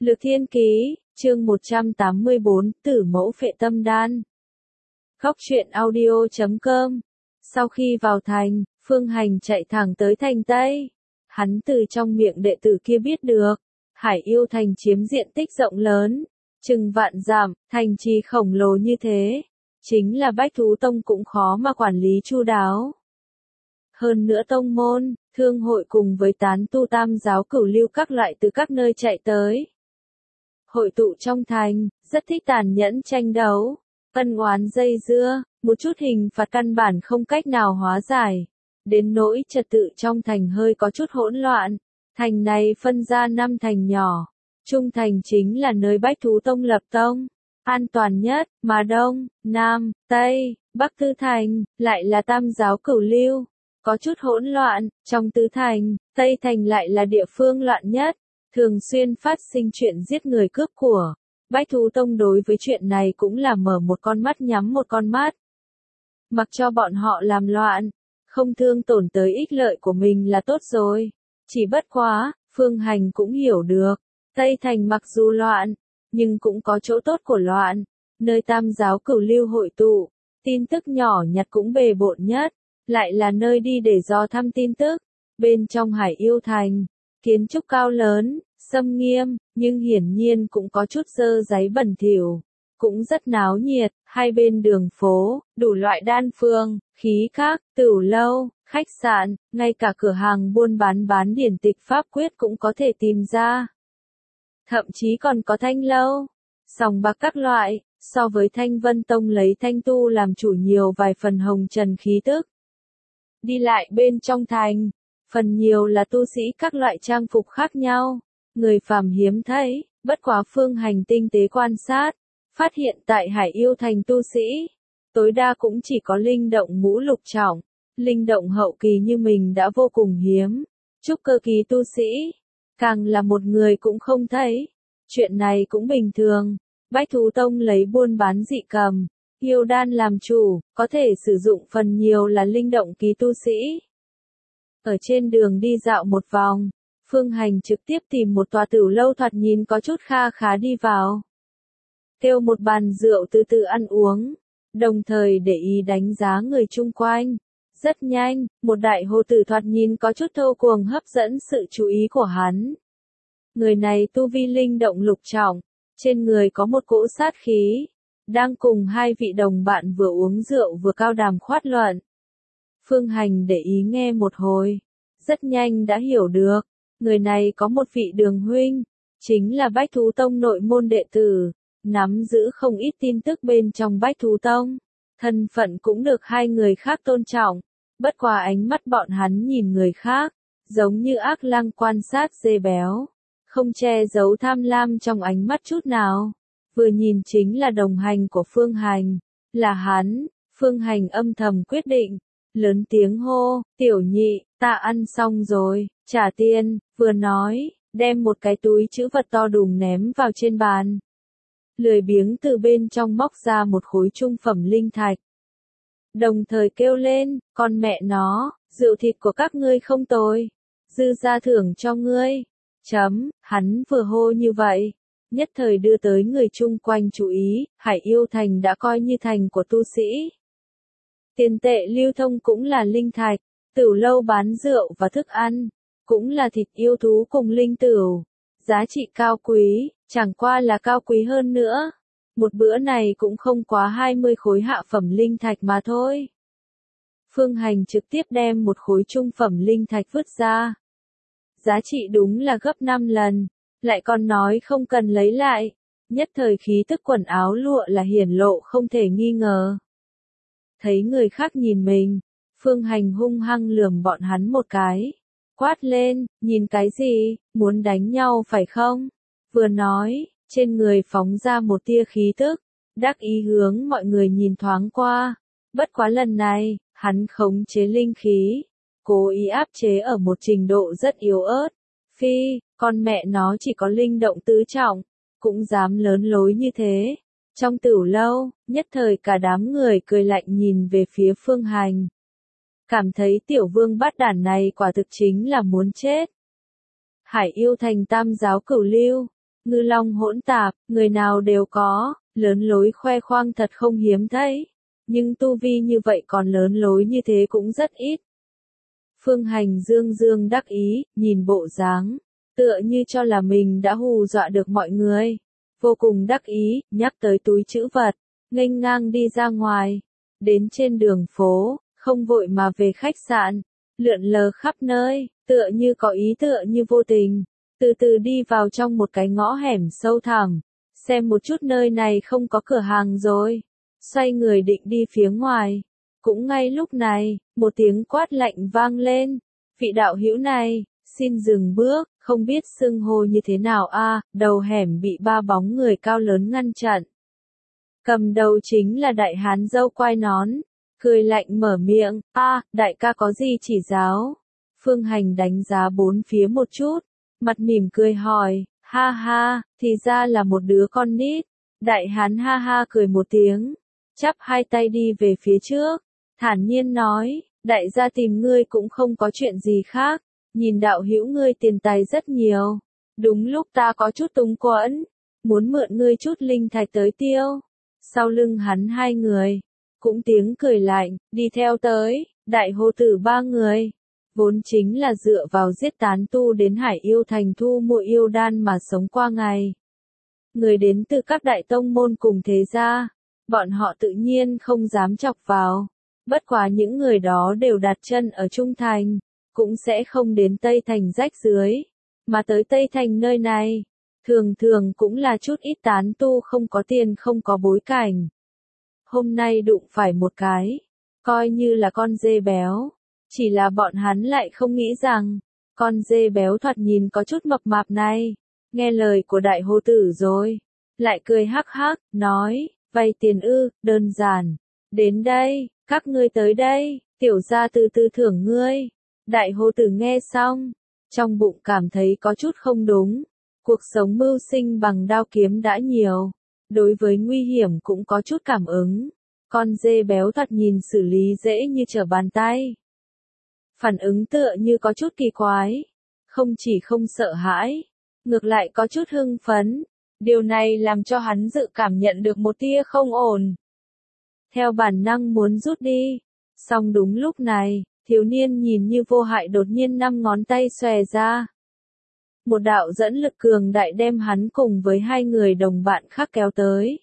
Lược Thiên Ký, chương 184, Tử Mẫu Phệ Tâm Đan. Góc truyện audio.com. Sau khi vào thành, Phương Hành chạy thẳng tới thành Tây. Hắn từ trong miệng đệ tử kia biết được, Hải Yêu Thành chiếm diện tích rộng lớn, chừng vạn dặm, thành trì khổng lồ như thế, chính là Bách Thú Tông cũng khó mà quản lý chu đáo. Hơn nữa tông môn, thương hội cùng với tán tu tam giáo cửu lưu các loại từ các nơi chạy tới. Hội tụ trong thành, rất thích tàn nhẫn tranh đấu, ân oán dây dưa, một chút hình phạt căn bản không cách nào hóa giải. Đến nỗi trật tự trong thành hơi có chút hỗn loạn, thành này phân ra 5 thành nhỏ, trung thành chính là nơi Bách Thú Tông lập tông, an toàn nhất, mà Đông, Nam, Tây, Bắc Tứ Thành, lại là tam giáo cửu lưu, có chút hỗn loạn, trong Tứ Thành, Tây Thành lại là địa phương loạn nhất, thường xuyên phát sinh chuyện giết người cướp của. Bách Thú Tông đối với chuyện này cũng là mở một con mắt nhắm một con mắt. Mặc cho bọn họ làm loạn, không thương tổn tới ích lợi của mình là tốt rồi. Chỉ bất quá, Phương Hành cũng hiểu được, Tây Thành mặc dù loạn, nhưng cũng có chỗ tốt của loạn, nơi tam giáo cửu lưu hội tụ, tin tức nhỏ nhặt cũng bề bộn nhất, lại là nơi đi để dò thăm tin tức. Bên trong Hải Yêu Thành, kiến trúc cao lớn, xâm nghiêm, nhưng hiển nhiên cũng có chút dơ dáy bẩn thỉu, cũng rất náo nhiệt, hai bên đường phố, đủ loại đan phương, khí các, tửu lâu, khách sạn, ngay cả cửa hàng buôn bán điển tịch pháp quyết cũng có thể tìm ra. Thậm chí còn có thanh lâu, sòng bạc các loại, so với Thanh Vân Tông lấy thanh tu làm chủ nhiều vài phần hồng trần khí tức. Đi lại bên trong thành, phần nhiều là tu sĩ các loại trang phục khác nhau, người phàm hiếm thấy, bất quá Phương Hành tinh tế quan sát, phát hiện tại Hải Yêu Thành tu sĩ, tối đa cũng chỉ có linh động ngũ lục trọng, linh động hậu kỳ như mình đã vô cùng hiếm, trúc cơ kỳ tu sĩ, càng là một người cũng không thấy. Chuyện này cũng bình thường, Bách Thú Tông lấy buôn bán dị cầm, yêu đan làm chủ, có thể sử dụng phần nhiều là linh động kỳ tu sĩ. Ở trên đường đi dạo một vòng, Phương Hành trực tiếp tìm một tòa tửu lâu thoạt nhìn có chút kha khá đi vào. Kêu một bàn rượu từ từ ăn uống, đồng thời để ý đánh giá người chung quanh. Rất nhanh, một đại hồ tử thoạt nhìn có chút thô cuồng hấp dẫn sự chú ý của hắn. Người này tu vi linh động lục trọng, trên người có một cỗ sát khí, đang cùng hai vị đồng bạn vừa uống rượu vừa cao đàm khoát luận. Phương Hành để ý nghe một hồi, rất nhanh đã hiểu được, người này có một vị đường huynh, chính là Bách Thú Tông nội môn đệ tử, nắm giữ không ít tin tức bên trong Bách Thú Tông, thân phận cũng được hai người khác tôn trọng, bất quá ánh mắt bọn hắn nhìn người khác, giống như ác lang quan sát dê béo, không che giấu tham lam trong ánh mắt chút nào, vừa nhìn chính là đồng hành của Phương Hành, là hắn. Phương Hành âm thầm quyết định, lớn tiếng hô, tiểu nhị, ta ăn xong rồi, trả tiền, vừa nói, đem một cái túi trữ vật to đùng ném vào trên bàn. Lười biếng từ bên trong móc ra một khối trung phẩm linh thạch. Đồng thời kêu lên, con mẹ nó, rượu thịt của các ngươi không tồi, dư ra thưởng cho ngươi. Hắn vừa hô như vậy, nhất thời đưa tới người chung quanh chú ý, Hải Yêu Thành đã coi như thành của tu sĩ. Tiền tệ lưu thông cũng là linh thạch, tửu lâu bán rượu và thức ăn, cũng là thịt yêu thú cùng linh tửu, giá trị cao quý, chẳng qua là cao quý hơn nữa. Một bữa này cũng không quá 20 khối hạ phẩm linh thạch mà thôi. Phương Hành trực tiếp đem một khối trung phẩm linh thạch vứt ra. Giá trị đúng là gấp 5 lần, lại còn nói không cần lấy lại, nhất thời khí tức quần áo lụa là hiển lộ không thể nghi ngờ. Thấy người khác nhìn mình, Phương Hành hung hăng lườm bọn hắn một cái, quát lên, nhìn cái gì, muốn đánh nhau phải không? Vừa nói, trên người phóng ra một tia khí tức, đắc ý hướng mọi người nhìn thoáng qua, bất quá lần này, hắn khống chế linh khí, cố ý áp chế ở một trình độ rất yếu ớt. Phi, con mẹ nó chỉ có linh động tứ trọng, cũng dám lớn lối như thế. Trong tửu lâu, nhất thời cả đám người cười lạnh nhìn về phía Phương Hành. Cảm thấy tiểu vương bát đản này quả thực chính là muốn chết. Hải Yêu Thành tam giáo cửu lưu, ngư long hỗn tạp, người nào đều có, lớn lối khoe khoang thật không hiếm thấy. Nhưng tu vi như vậy còn lớn lối như thế cũng rất ít. Phương Hành dương dương đắc ý, nhìn bộ dáng, tựa như cho là mình đã hù dọa được mọi người. Vô cùng đắc ý, nhắc tới túi trữ vật, nghênh ngang đi ra ngoài. Đến trên đường phố, không vội mà về khách sạn, lượn lờ khắp nơi, tựa như có ý tựa như vô tình. Từ từ đi vào trong một cái ngõ hẻm sâu thẳm, xem một chút nơi này không có cửa hàng rồi. Xoay người định đi phía ngoài. Cũng ngay lúc này, một tiếng quát lạnh vang lên. Vị đạo hữu này, xin dừng bước, không biết xưng hô như thế nào a. Đầu hẻm bị ba bóng người cao lớn ngăn chặn. Cầm đầu chính là đại hán râu quai nón, cười lạnh mở miệng, đại ca có gì chỉ giáo. Phương Hành đánh giá bốn phía một chút, mặt mỉm cười hỏi, ha ha, thì ra là một đứa con nít. Đại hán ha ha cười một tiếng, chắp hai tay đi về phía trước, thản nhiên nói, đại gia tìm ngươi cũng không có chuyện gì khác, nhìn đạo hữu ngươi tiền tài rất nhiều. Đúng lúc ta có chút túng quẫn, muốn mượn ngươi chút linh thạch tới tiêu. Sau lưng hắn hai người, cũng tiếng cười lạnh, đi theo tới, đại hô tử ba người. Vốn chính là dựa vào giết tán tu đến Hải Yêu Thành thu mua yêu đan mà sống qua ngày. Người đến từ các đại tông môn cùng thế gia, bọn họ tự nhiên không dám chọc vào. Bất quá những người đó đều đặt chân ở Trung Thành, cũng sẽ không đến Tây Thành rách dưới, mà tới Tây Thành nơi này, thường thường cũng là chút ít tán tu không có tiền không có bối cảnh. Hôm nay đụng phải một cái, coi như là con dê béo, chỉ là bọn hắn lại không nghĩ rằng, con dê béo thoạt nhìn có chút mập mạp này, nghe lời của đại hô tử rồi, lại cười hắc hắc, nói, vay tiền ư, đơn giản, đến đây, các ngươi tới đây, tiểu gia từ từ thưởng ngươi. Đại hô tử nghe xong, trong bụng cảm thấy có chút không đúng, cuộc sống mưu sinh bằng đao kiếm đã nhiều, đối với nguy hiểm cũng có chút cảm ứng, con dê béo thoạt nhìn xử lý dễ như trở bàn tay. Phản ứng tựa như có chút kỳ quái, không chỉ không sợ hãi, ngược lại có chút hưng phấn, điều này làm cho hắn dự cảm nhận được một tia không ổn. Theo bản năng muốn rút đi, song đúng lúc này, thiếu niên nhìn như vô hại đột nhiên 5 ngón tay xòe ra. Một đạo dẫn lực cường đại đem hắn cùng với hai người đồng bạn khác kéo tới.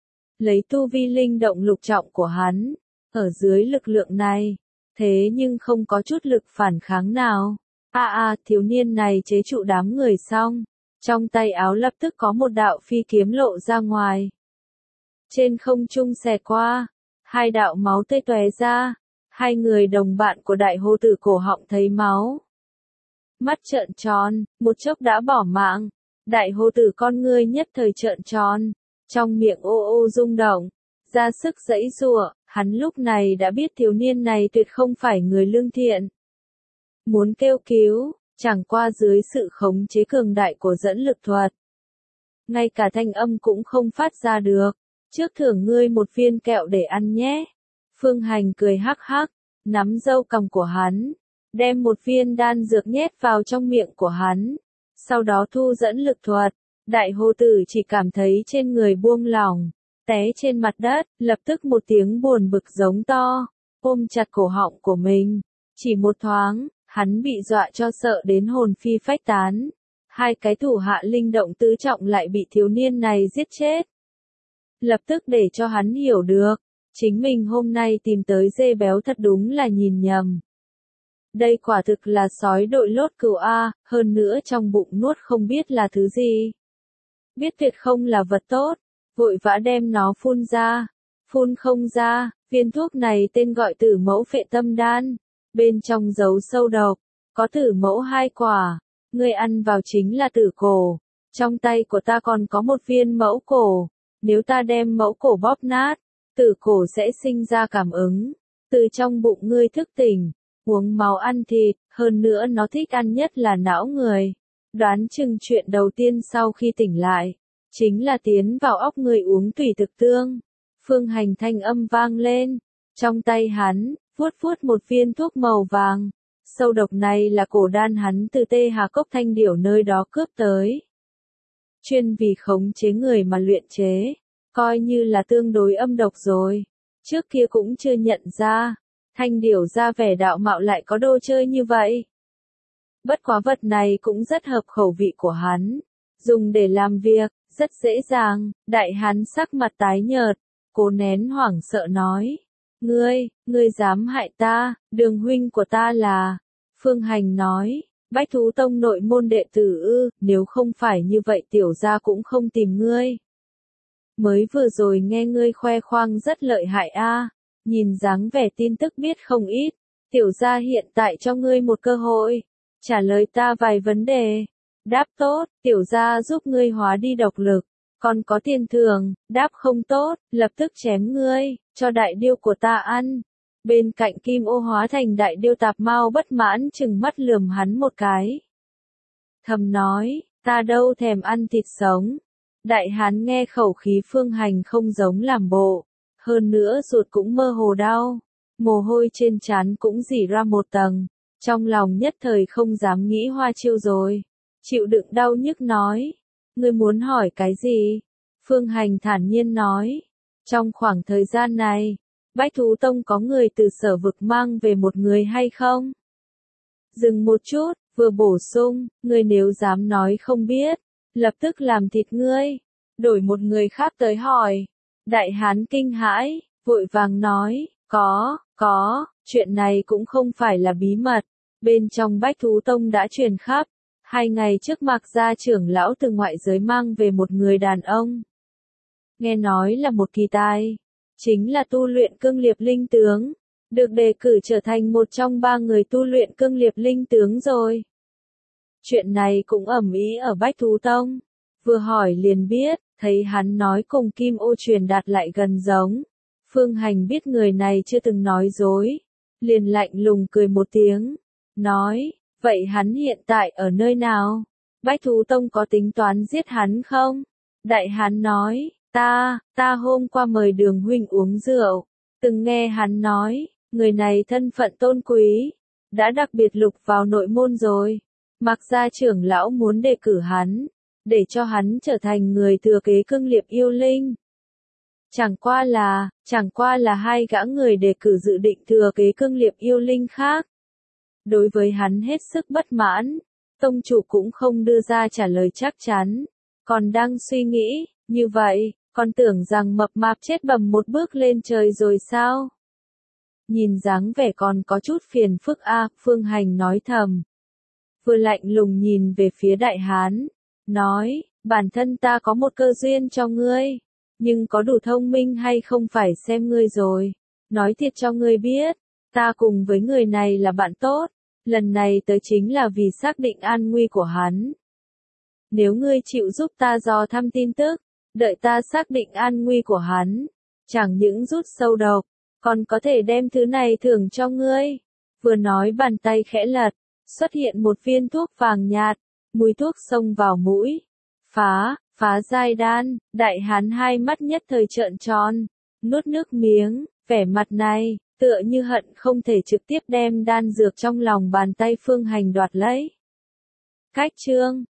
Lấy tu vi linh động lục trọng của hắn, ở dưới lực lượng này, thế nhưng không có chút lực phản kháng nào. Thiếu niên này chế trụ đám người xong, trong tay áo lập tức có một đạo phi kiếm lộ ra ngoài. Trên không trung xẹt qua, hai đạo máu tươi tóe ra, hai người đồng bạn của đại hô tử cổ họng thấy máu. Mắt trợn tròn, một chốc đã bỏ mạng, đại hô tử con ngươi nhất thời trợn tròn, trong miệng ô ô rung động, ra sức giãy giụa, hắn lúc này đã biết thiếu niên này tuyệt không phải người lương thiện. Muốn kêu cứu, chẳng qua dưới sự khống chế cường đại của dẫn lực thuật. Ngay cả thanh âm cũng không phát ra được, trước thưởng ngươi một viên kẹo để ăn nhé. Phương Hành cười hắc hắc, nắm râu cằm của hắn, đem một viên đan dược nhét vào trong miệng của hắn, sau đó thu dẫn lực thuật. Đại hô tử chỉ cảm thấy trên người buông lỏng, té trên mặt đất, lập tức một tiếng buồn bực giống to, ôm chặt cổ họng của mình. Chỉ một thoáng, hắn bị dọa cho sợ đến hồn phi phách tán. Hai cái thủ hạ linh động tứ trọng lại bị thiếu niên này giết chết. Lập tức để cho hắn hiểu được, chính mình hôm nay tìm tới dê béo thật đúng là nhìn nhầm. Đây quả thực là sói đội lốt cừu A, hơn nữa trong bụng nuốt không biết là thứ gì. Biết tuyệt không là vật tốt, vội vã đem nó phun ra. Phun không ra, viên thuốc này tên gọi tử mẫu phệ tâm đan. Bên trong giấu sâu độc, có tử mẫu 2 quả. Ngươi ăn vào chính là tử cổ. Trong tay của ta còn có một viên mẫu cổ. Nếu ta đem mẫu cổ bóp nát, tử cổ sẽ sinh ra cảm ứng. Từ trong bụng ngươi thức tỉnh, uống máu ăn thịt, hơn nữa nó thích ăn nhất là não người. Đoán chừng chuyện đầu tiên sau khi tỉnh lại, chính là tiến vào óc người uống tủy thực tương. Phương Hành thanh âm vang lên, trong tay hắn, vuốt vuốt một viên thuốc màu vàng. Sâu độc này là cổ đan hắn từ Tê Hà Cốc Thanh Điểu nơi đó cướp tới. chuyên vì khống chế người mà luyện chế, coi như là tương đối âm độc rồi. Trước kia cũng chưa nhận ra, Thanh Điểu ra vẻ đạo mạo lại có đồ chơi như vậy. Bất quá vật này cũng rất hợp khẩu vị của hắn, dùng để làm việc, rất dễ dàng. Đại hán sắc mặt tái nhợt, cố nén hoảng sợ nói. Ngươi dám hại ta, Đường huynh của ta là. Phương Hành nói, Bách Thú Tông nội môn đệ tử ư, nếu không phải như vậy tiểu gia cũng không tìm ngươi. Mới vừa rồi nghe ngươi khoe khoang rất lợi hại a, nhìn dáng vẻ tin tức biết không ít, tiểu gia hiện tại cho ngươi một cơ hội, trả lời ta vài vấn đề. Đáp tốt, tiểu gia giúp ngươi hóa đi độc lực, còn có tiền thưởng. Đáp không tốt, lập tức chém ngươi, cho đại điêu của ta ăn. Bên cạnh Kim Ô hóa thành đại điêu Tạp Mao bất mãn chừng mắt lườm hắn một cái. Thầm nói, ta đâu thèm ăn thịt sống. Đại hán nghe khẩu khí Phương Hành không giống làm bộ, hơn nữa ruột cũng mơ hồ đau, mồ hôi trên trán cũng rỉ ra một tầng, trong lòng nhất thời không dám nghĩ hoa chiêu rồi. Chịu đựng đau nhức nói, ngươi muốn hỏi cái gì? Phương Hành thản nhiên nói, trong khoảng thời gian này, Bách Thú Tông có người từ Sở Vực mang về một người hay không? Dừng một chút, vừa bổ sung, ngươi nếu dám nói không biết, lập tức làm thịt ngươi. Đổi một người khác tới hỏi. Đại hán kinh hãi, vội vàng nói, có, chuyện này cũng không phải là bí mật. Bên trong Bách Thú Tông đã truyền khắp. 2 ngày trước Mạc gia trưởng lão từ ngoại giới mang về một người đàn ông. Nghe nói là một kỳ tài, chính là tu luyện cương liệt linh tướng, được đề cử trở thành một trong 3 người tu luyện cương liệt linh tướng rồi. Chuyện này cũng ầm ĩ ở Bách Thú Tông, vừa hỏi liền biết, thấy hắn nói cùng Kim Ô truyền đạt lại gần giống. Phương Hành biết người này chưa từng nói dối, liền lạnh lùng cười một tiếng, nói, vậy hắn hiện tại ở nơi nào? Bách Thú Tông có tính toán giết hắn không? Đại hán nói, ta hôm qua mời Đường huynh uống rượu, từng nghe hắn nói, người này thân phận tôn quý, đã đặc biệt lục vào nội môn rồi. Mạc gia trưởng lão muốn đề cử hắn, để cho hắn trở thành người thừa kế cương liệt yêu linh. Chẳng qua là 2 gã người đề cử dự định thừa kế cương liệt yêu linh khác. Đối với hắn hết sức bất mãn, tông chủ cũng không đưa ra trả lời chắc chắn, còn đang suy nghĩ, như vậy, còn tưởng rằng mập mạp chết bầm một bước lên trời rồi sao? Nhìn dáng vẻ còn có chút phiền phức a, Phương Hành nói thầm. Vừa lạnh lùng nhìn về phía đại hán, nói, bản thân ta có một cơ duyên cho ngươi, nhưng có đủ thông minh hay không phải xem ngươi rồi. Nói thiệt cho ngươi biết, ta cùng với người này là bạn tốt, lần này tới chính là vì xác định an nguy của hắn. Nếu ngươi chịu giúp ta dò thăm tin tức, đợi ta xác định an nguy của hắn, chẳng những rút sâu độc, còn có thể đem thứ này thưởng cho ngươi. Vừa nói bàn tay khẽ lật, xuất hiện một viên thuốc vàng nhạt, mùi thuốc xông vào mũi. Phá giai đan, đại hán 2 mắt nhất thời trợn tròn, nuốt nước miếng, vẻ mặt này, tựa như hận không thể trực tiếp đem đan dược trong lòng bàn tay Phương Hành đoạt lấy. Cách chương